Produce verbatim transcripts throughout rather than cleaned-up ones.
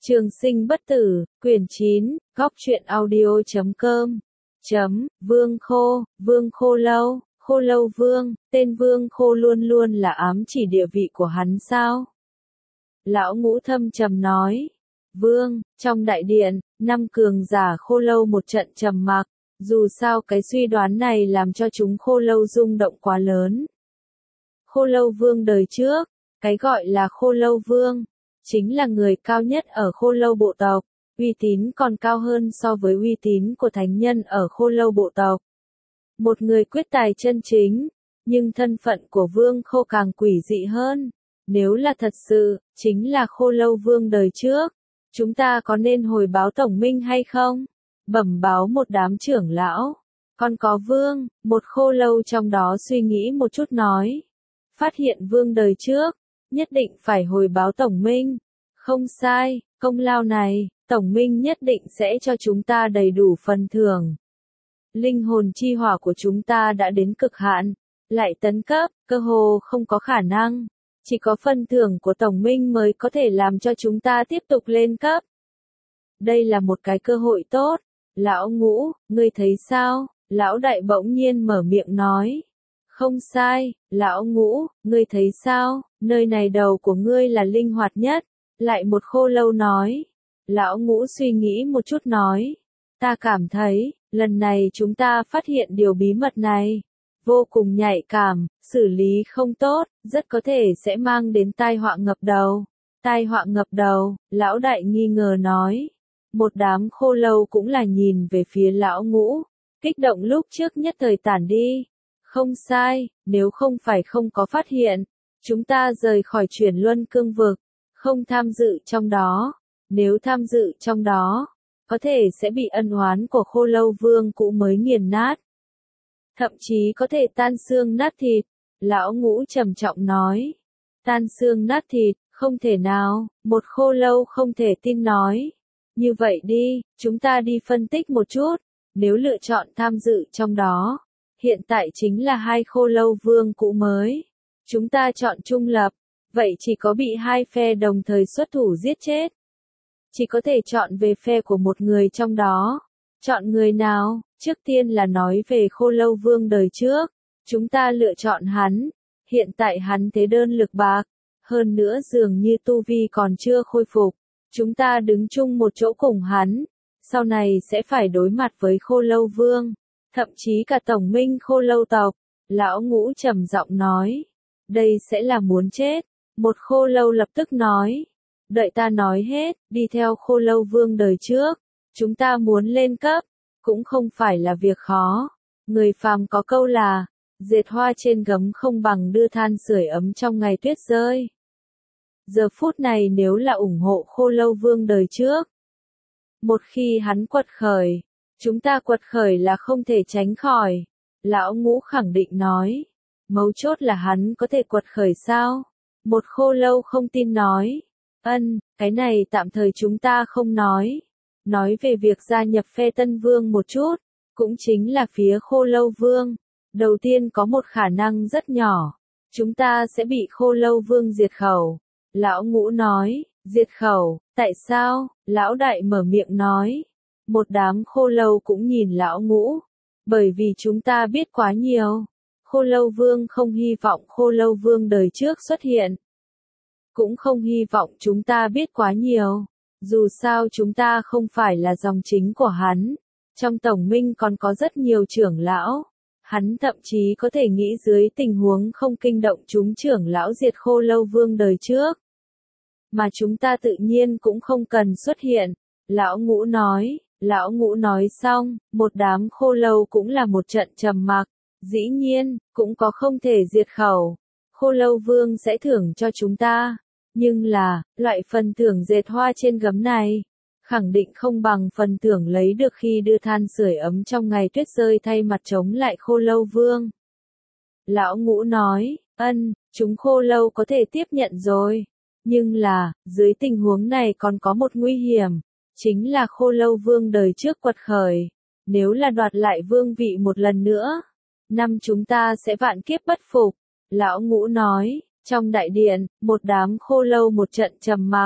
Trường sinh bất tử, quyển chín, góc truyện audio chấm com, chấm, Vương Khô, Vương Khô Lâu, Khô Lâu Vương, tên Vương Khô luôn luôn là ám chỉ địa vị của hắn sao? Lão Ngũ thâm trầm nói, Vương, trong đại điện, năm cường giả Khô Lâu một trận trầm mặc, dù sao cái suy đoán này làm cho chúng Khô Lâu rung động quá lớn. Khô Lâu Vương đời trước, cái gọi là Khô Lâu Vương, chính là người cao nhất ở Khô Lâu bộ tộc, uy tín còn cao hơn so với uy tín của thánh nhân ở Khô Lâu bộ tộc. Một người quyết tài chân chính, nhưng thân phận của Vương Khô càng quỷ dị hơn. Nếu là thật sự, chính là Khô Lâu Vương đời trước, chúng ta có nên hồi báo tổng minh hay không? Bẩm báo một đám trưởng lão, còn có Vương, một Khô Lâu trong đó suy nghĩ một chút nói. Phát hiện Vương đời trước, nhất định phải hồi báo tổng minh. Không sai, công lao này, tổng minh nhất định sẽ cho chúng ta đầy đủ phần thưởng. Linh hồn chi hỏa của chúng ta đã đến cực hạn, lại tấn cấp, cơ hồ không có khả năng. Chỉ có phần thưởng của tổng minh mới có thể làm cho chúng ta tiếp tục lên cấp. Đây là một cái cơ hội tốt. Lão Ngũ, ngươi thấy sao? Lão Đại bỗng nhiên mở miệng nói. Không sai, Lão Ngũ, ngươi thấy sao? Nơi này đầu của ngươi là linh hoạt nhất. Lại một Khô Lâu nói. Lão Ngũ suy nghĩ một chút nói. Ta cảm thấy, lần này chúng ta phát hiện điều bí mật này. Vô cùng nhạy cảm, xử lý không tốt, rất có thể sẽ mang đến tai họa ngập đầu. Tai họa ngập đầu, Lão Đại nghi ngờ nói. Một đám Khô Lâu cũng là nhìn về phía Lão Ngũ. Kích động lúc trước nhất thời tản đi. Không sai, nếu không phải không có phát hiện, chúng ta rời khỏi chuyển luân cương vực, không tham dự trong đó. Nếu tham dự trong đó, có thể sẽ bị ân oán của Khô Lâu Vương cũ mới nghiền nát. Thậm chí có thể tan xương nát thịt. Lão Ngũ trầm trọng nói. Tan xương nát thịt, không thể nào, một Khô Lâu không thể tin nói. Như vậy đi, chúng ta đi phân tích một chút. Nếu lựa chọn tham dự trong đó, hiện tại chính là hai Khô Lâu Vương cũ mới. Chúng ta chọn trung lập, vậy chỉ có bị hai phe đồng thời xuất thủ giết chết. Chỉ có thể chọn về phe của một người trong đó. Chọn người nào? Trước tiên là nói về Khô Lâu Vương đời trước. Chúng ta lựa chọn hắn. Hiện tại hắn thế đơn lực bạc. Hơn nữa dường như tu vi còn chưa khôi phục. Chúng ta đứng chung một chỗ cùng hắn. Sau này sẽ phải đối mặt với Khô Lâu Vương. Thậm chí cả tổng minh Khô Lâu tộc. Lão Ngũ trầm giọng nói. Đây sẽ là muốn chết. Một Khô Lâu lập tức nói. Đợi ta nói hết, đi theo Khô Lâu Vương đời trước. Chúng ta muốn lên cấp. Cũng không phải là việc khó. Người phàm có câu là, dệt hoa trên gấm không bằng đưa than sưởi ấm trong ngày tuyết rơi. Giờ phút này nếu là ủng hộ Khô Lâu Vương đời trước. Một khi hắn quật khởi, chúng ta quật khởi là không thể tránh khỏi. Lão Ngũ khẳng định nói. Mấu chốt là hắn có thể quật khởi sao? Một Khô Lâu không tin nói. Ân, cái này tạm thời chúng ta không nói. Nói về việc gia nhập phe Tân Vương một chút, cũng chính là phía Khô Lâu Vương. Đầu tiên có một khả năng rất nhỏ, chúng ta sẽ bị Khô Lâu Vương diệt khẩu. Lão Ngũ nói, diệt khẩu, tại sao? Lão Đại mở miệng nói. Một đám Khô Lâu cũng nhìn Lão Ngũ, bởi vì chúng ta biết quá nhiều. Khô Lâu Vương không hy vọng Khô Lâu Vương đời trước xuất hiện. Cũng không hy vọng chúng ta biết quá nhiều. Dù sao chúng ta không phải là dòng chính của hắn. Trong tổng minh còn có rất nhiều trưởng lão. Hắn thậm chí có thể nghĩ dưới tình huống không kinh động chúng trưởng lão diệt Khô Lâu Vương đời trước. Mà chúng ta tự nhiên cũng không cần xuất hiện. Lão Ngũ nói. Lão Ngũ nói xong, một đám Khô Lâu cũng là một trận trầm mặc. Dĩ nhiên, cũng có không thể diệt khẩu. Khô Lâu Vương sẽ thưởng cho chúng ta. Nhưng là, loại phần thưởng dệt hoa trên gấm này, khẳng định không bằng phần thưởng lấy được khi đưa than sưởi ấm trong ngày tuyết rơi thay mặt chống lại Khô Lâu Vương. Lão Ngũ nói, ân, chúng Khô Lâu có thể tiếp nhận rồi. Nhưng là, dưới tình huống này còn có một nguy hiểm, chính là Khô Lâu Vương đời trước quật khởi. Nếu là đoạt lại vương vị một lần nữa, năm chúng ta sẽ vạn kiếp bất phục. Lão Ngũ nói. Trong đại điện, một đám Khô Lâu một trận trầm mặc,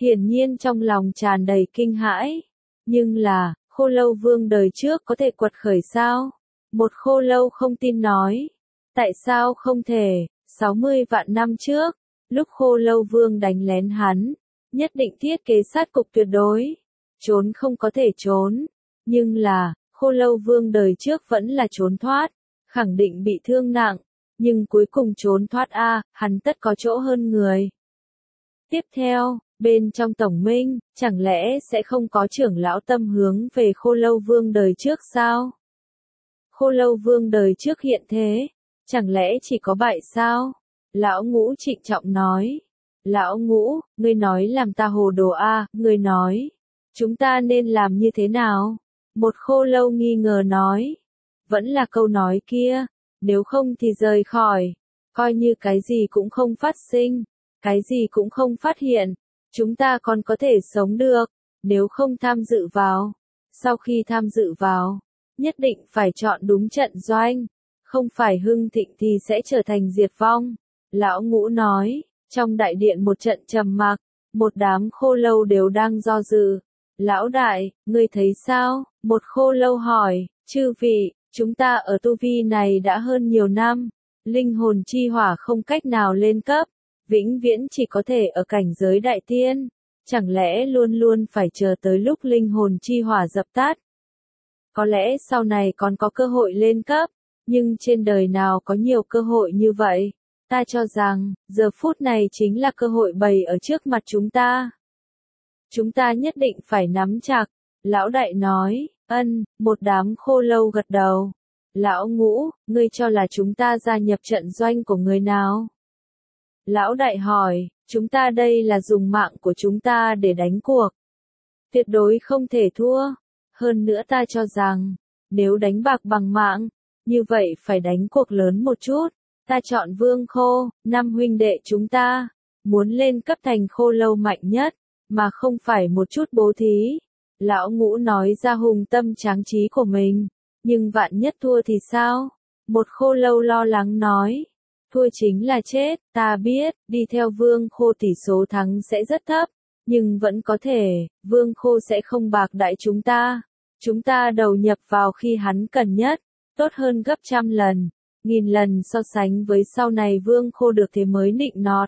hiển nhiên trong lòng tràn đầy kinh hãi. Nhưng là, Khô Lâu Vương đời trước có thể quật khởi sao? Một Khô Lâu không tin nói. Tại sao không thể? sáu mươi vạn năm trước, lúc Khô Lâu Vương đánh lén hắn, nhất định thiết kế sát cục tuyệt đối. Trốn không có thể trốn. Nhưng là, Khô Lâu Vương đời trước vẫn là trốn thoát. Khẳng định bị thương nặng. Nhưng cuối cùng trốn thoát a, hắn tất có chỗ hơn người. Tiếp theo, bên trong tổng minh, chẳng lẽ sẽ không có trưởng lão tâm hướng về Khô Lâu Vương đời trước sao? Khô Lâu Vương đời trước hiện thế, chẳng lẽ chỉ có bại sao? Lão Ngũ trịnh trọng nói. Lão Ngũ, ngươi nói làm ta hồ đồ a, ngươi nói. Chúng ta nên làm như thế nào? Một Khô Lâu nghi ngờ nói. Vẫn là câu nói kia, nếu không thì rời khỏi, coi như cái gì cũng không phát sinh, cái gì cũng không phát hiện, chúng ta còn có thể sống được, nếu không tham dự vào. Sau khi tham dự vào, nhất định phải chọn đúng trận doanh, không phải hưng thịnh thì sẽ trở thành diệt vong. Lão Ngũ nói, trong đại điện một trận trầm mặc, một đám Khô Lâu đều đang do dự. Lão đại, ngươi thấy sao? Một Khô Lâu hỏi, chư vị, chúng ta ở tu vi này đã hơn nhiều năm, linh hồn chi hỏa không cách nào lên cấp, vĩnh viễn chỉ có thể ở cảnh giới đại tiên, chẳng lẽ luôn luôn phải chờ tới lúc linh hồn chi hỏa dập tắt? Có lẽ sau này còn có cơ hội lên cấp, nhưng trên đời nào có nhiều cơ hội như vậy? Ta cho rằng, giờ phút này chính là cơ hội bày ở trước mặt chúng ta. Chúng ta nhất định phải nắm chặt. Lão đại nói, ân, một đám Khô Lâu gật đầu. Lão Ngũ, ngươi cho là chúng ta gia nhập trận doanh của người nào? Lão đại hỏi, chúng ta đây là dùng mạng của chúng ta để đánh cuộc. Tuyệt đối không thể thua. Hơn nữa ta cho rằng, nếu đánh bạc bằng mạng, như vậy phải đánh cuộc lớn một chút. Ta chọn Vương Khô, năm huynh đệ chúng ta, muốn lên cấp thành Khô Lâu mạnh nhất, mà không phải một chút bố thí. Lão Ngũ nói ra hùng tâm tráng trí của mình, nhưng vạn nhất thua thì sao? Một Khô Lâu lo lắng nói, thua chính là chết, ta biết, đi theo Vương Khô tỷ số thắng sẽ rất thấp, nhưng vẫn có thể, Vương Khô sẽ không bạc đãi chúng ta. Chúng ta đầu nhập vào khi hắn cần nhất, tốt hơn gấp trăm lần, nghìn lần so sánh với sau này Vương Khô được thế mới nịnh nọt.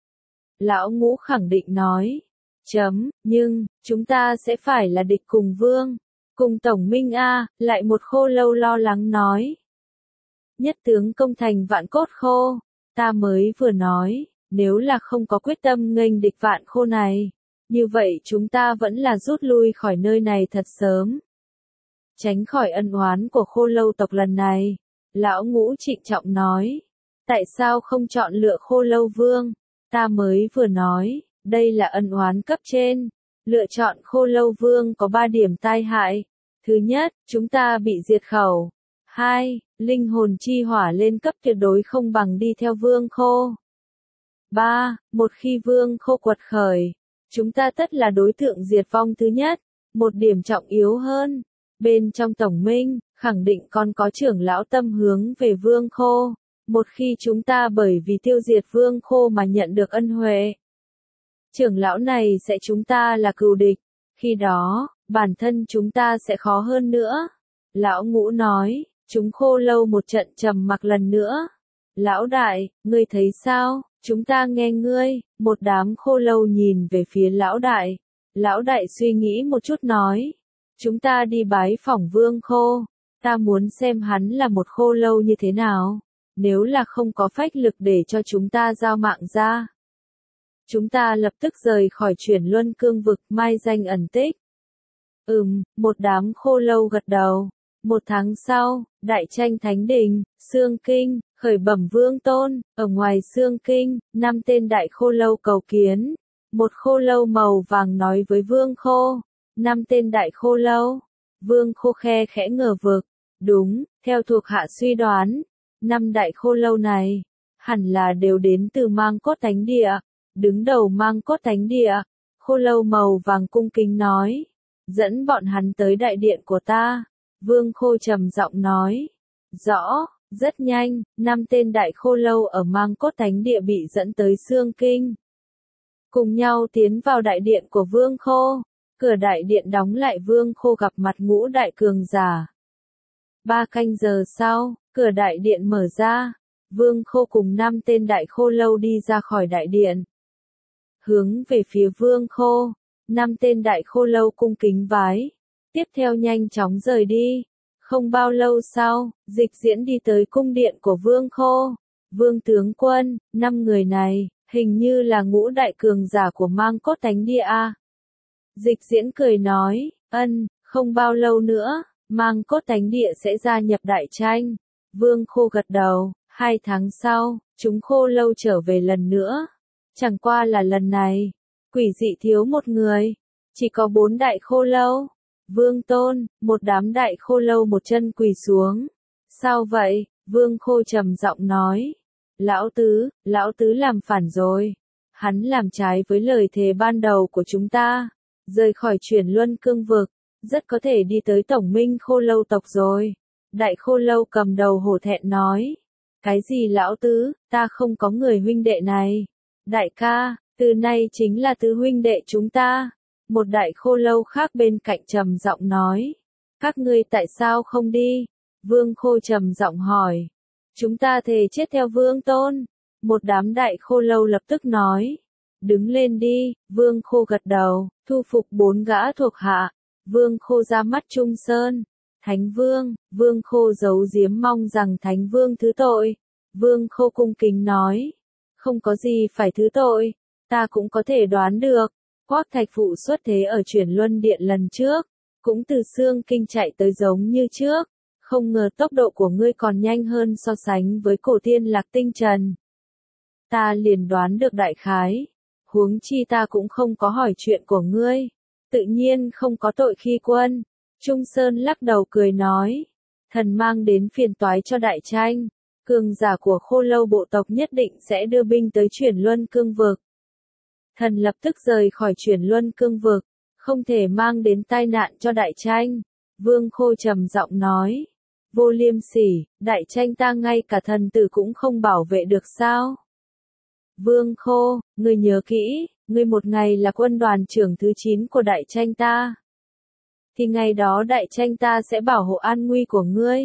Lão Ngũ khẳng định nói, chấm, nhưng, chúng ta sẽ phải là địch cùng Vương, cùng Tổng Minh A, lại một Khô Lâu lo lắng nói. Nhất tướng công thành vạn cốt khô, ta mới vừa nói, nếu là không có quyết tâm nghênh địch vạn khô này, như vậy chúng ta vẫn là rút lui khỏi nơi này thật sớm. Tránh khỏi ân oán của Khô Lâu tộc lần này, Lão Ngũ trịnh trọng nói, tại sao không chọn lựa Khô Lâu Vương, ta mới vừa nói, đây là ân oán cấp trên, lựa chọn Khô Lâu Vương có ba điểm tai hại. Thứ nhất, chúng ta bị diệt khẩu. Hai, linh hồn chi hỏa lên cấp tuyệt đối không bằng đi theo Vương Khô. Ba, một khi Vương Khô quật khởi, chúng ta tất là đối tượng diệt vong thứ nhất. Một điểm trọng yếu hơn, bên trong tổng minh, khẳng định còn có trưởng lão tâm hướng về Vương Khô. Một khi chúng ta bởi vì tiêu diệt Vương Khô mà nhận được ân huệ, trưởng lão này sẽ chúng ta là cừu địch. Khi đó, bản thân chúng ta sẽ khó hơn nữa. Lão Ngũ nói, chúng Khô Lâu một trận trầm mặc lần nữa. Lão đại, ngươi thấy sao? Chúng ta nghe ngươi. Một đám Khô Lâu nhìn về phía lão đại. Lão đại suy nghĩ một chút nói, chúng ta đi bái phỏng Vương Khô. Ta muốn xem hắn là một Khô Lâu như thế nào. Nếu là không có phách lực để cho chúng ta giao mạng ra, chúng ta lập tức rời khỏi chuyển luân cương vực, mai danh ẩn tích. Ừm, một đám Khô Lâu gật đầu. Một tháng sau, đại tranh thánh đình, Xương Kinh, khởi bẩm Vương Tôn, ở ngoài Xương Kinh, năm tên đại Khô Lâu cầu kiến. Một Khô Lâu màu vàng nói với Vương Khô, năm tên đại Khô Lâu. Vương Khô khe khẽ ngờ vực, đúng, theo thuộc hạ suy đoán, năm đại Khô Lâu này, hẳn là đều đến từ Mang Cốt Thánh Địa. Đứng đầu Mang Cốt Thánh Địa, Khô Lâu màu vàng cung kính nói, dẫn bọn hắn tới đại điện của ta. Vương Khô trầm giọng nói, rõ, rất nhanh, năm tên đại Khô Lâu ở Mang Cốt Thánh Địa bị dẫn tới Xương Kinh. cùng nhau tiến vào đại điện của Vương Khô. Cửa đại điện đóng lại, Vương Khô gặp mặt ngũ đại cường giả. Ba canh giờ sau, cửa đại điện mở ra, Vương Khô cùng năm tên đại khô lâu đi ra khỏi đại điện. Hướng về phía Vương Khô, năm tên đại khô lâu cung kính vái, tiếp theo nhanh chóng rời đi. Không bao lâu sau, Dịch Diễn đi tới cung điện của Vương Khô. Vương tướng quân, năm người này, hình như là ngũ đại cường giả của Mang Cốt Thánh Địa a. Dịch Diễn cười nói, ân, không bao lâu nữa, Mang Cốt Thánh Địa sẽ gia nhập đại tranh. Vương Khô gật đầu, hai tháng sau, chúng khô lâu trở về lần nữa. Chẳng qua là lần này, quỷ dị thiếu một người, chỉ có bốn đại khô lâu. Vương Tôn, một đám đại khô lâu một chân quỳ xuống. Sao vậy? Vương Khô trầm giọng nói. Lão Tứ, Lão Tứ làm phản rồi. Hắn làm trái với lời thề ban đầu của chúng ta. Rời khỏi Chuyển Luân Cương Vực, rất có thể đi tới Tổng Minh Khô Lâu tộc rồi. Đại khô lâu cầm đầu hổ thẹn nói. Cái gì Lão Tứ, ta không có người huynh đệ này. Đại ca, từ nay chính là tứ huynh đệ chúng ta. Một đại khô lâu khác bên cạnh trầm giọng nói. Các ngươi tại sao không đi? Vương Khô trầm giọng hỏi. Chúng ta thề chết theo Vương Tôn. Một đám đại khô lâu lập tức nói. Đứng lên đi, Vương Khô gật đầu, thu phục bốn gã thuộc hạ. Vương Khô ra mắt Trung Sơn. Thánh Vương, Vương Khô giấu giếm mong rằng Thánh Vương thứ tội. Vương Khô cung kính nói. Không có gì phải thứ tội, ta cũng có thể đoán được. Quác Thạch Phụ xuất thế ở Chuyển Luân Điện lần trước, cũng từ Xương Kinh chạy tới giống như trước. Không ngờ tốc độ của ngươi còn nhanh hơn so sánh với cổ tiên Lạc Tinh Trần. Ta liền đoán được đại khái. Huống chi ta cũng không có hỏi chuyện của ngươi. Tự nhiên không có tội khi quân. Trung Sơn lắc đầu cười nói. Thần mang đến phiền toái cho đại tranh. Cường giả của khô lâu bộ tộc nhất định sẽ đưa binh tới Chuyển Luân Cương Vực. Thần lập tức rời khỏi Chuyển Luân Cương Vực. Không thể mang đến tai nạn cho đại tranh. Vương Khô trầm giọng nói. Vô liêm sỉ, đại tranh ta ngay cả thần tử cũng không bảo vệ được sao? Vương Khô, ngươi nhớ kỹ, ngươi một ngày là quân đoàn trưởng thứ chín của đại tranh ta. Thì ngày đó đại tranh ta sẽ bảo hộ an nguy của ngươi.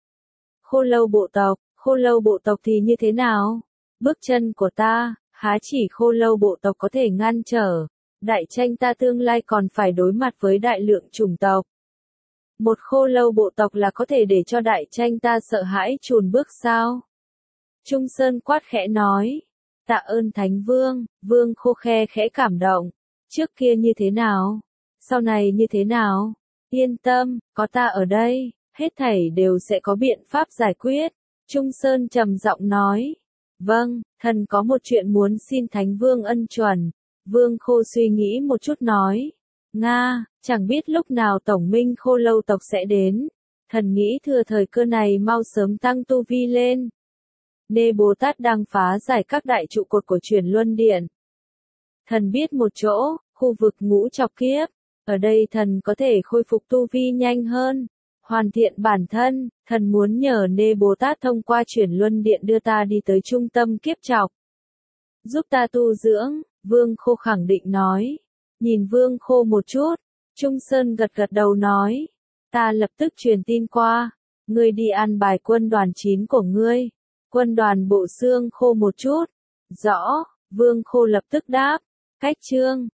Khô lâu bộ tộc, khô lâu bộ tộc thì như thế nào? Bước chân của ta, há chỉ khô lâu bộ tộc có thể ngăn trở. Đại tranh ta tương lai còn phải đối mặt với đại lượng chủng tộc. Một khô lâu bộ tộc là có thể để cho đại tranh ta sợ hãi chùn bước sao? Trung Sơn quát khẽ nói. Tạ ơn Thánh Vương. Vương Khô khe khẽ cảm động. Trước kia như thế nào? Sau này như thế nào? Yên tâm, có ta ở đây, hết thảy đều sẽ có biện pháp giải quyết. Trung Sơn trầm giọng nói. Vâng, thần có một chuyện muốn xin Thánh Vương ân chuẩn. Vương Khô suy nghĩ một chút nói. Nga, chẳng biết lúc nào Tổng Minh Khô Lâu tộc sẽ đến. Thần nghĩ thừa thời cơ này mau sớm tăng tu vi lên. Nê Bồ Tát đang phá giải các đại trụ cột của Chuyển Luân Điện. Thần biết một chỗ, khu vực ngũ trọc kiếp. Ở đây thần có thể khôi phục tu vi nhanh hơn. Hoàn thiện bản thân, thần muốn nhờ Nê Bồ Tát thông qua Chuyển Luân Điện đưa ta đi tới trung tâm kiếp trọc. Giúp ta tu dưỡng, Vương Khô khẳng định nói. Nhìn Vương Khô một chút, Trung Sơn gật gật đầu nói. Ta lập tức truyền tin qua, ngươi đi an bài quân đoàn chín của ngươi. Quân đoàn bộ xương khô một chút. Rõ, Vương Khô lập tức đáp. Cách chương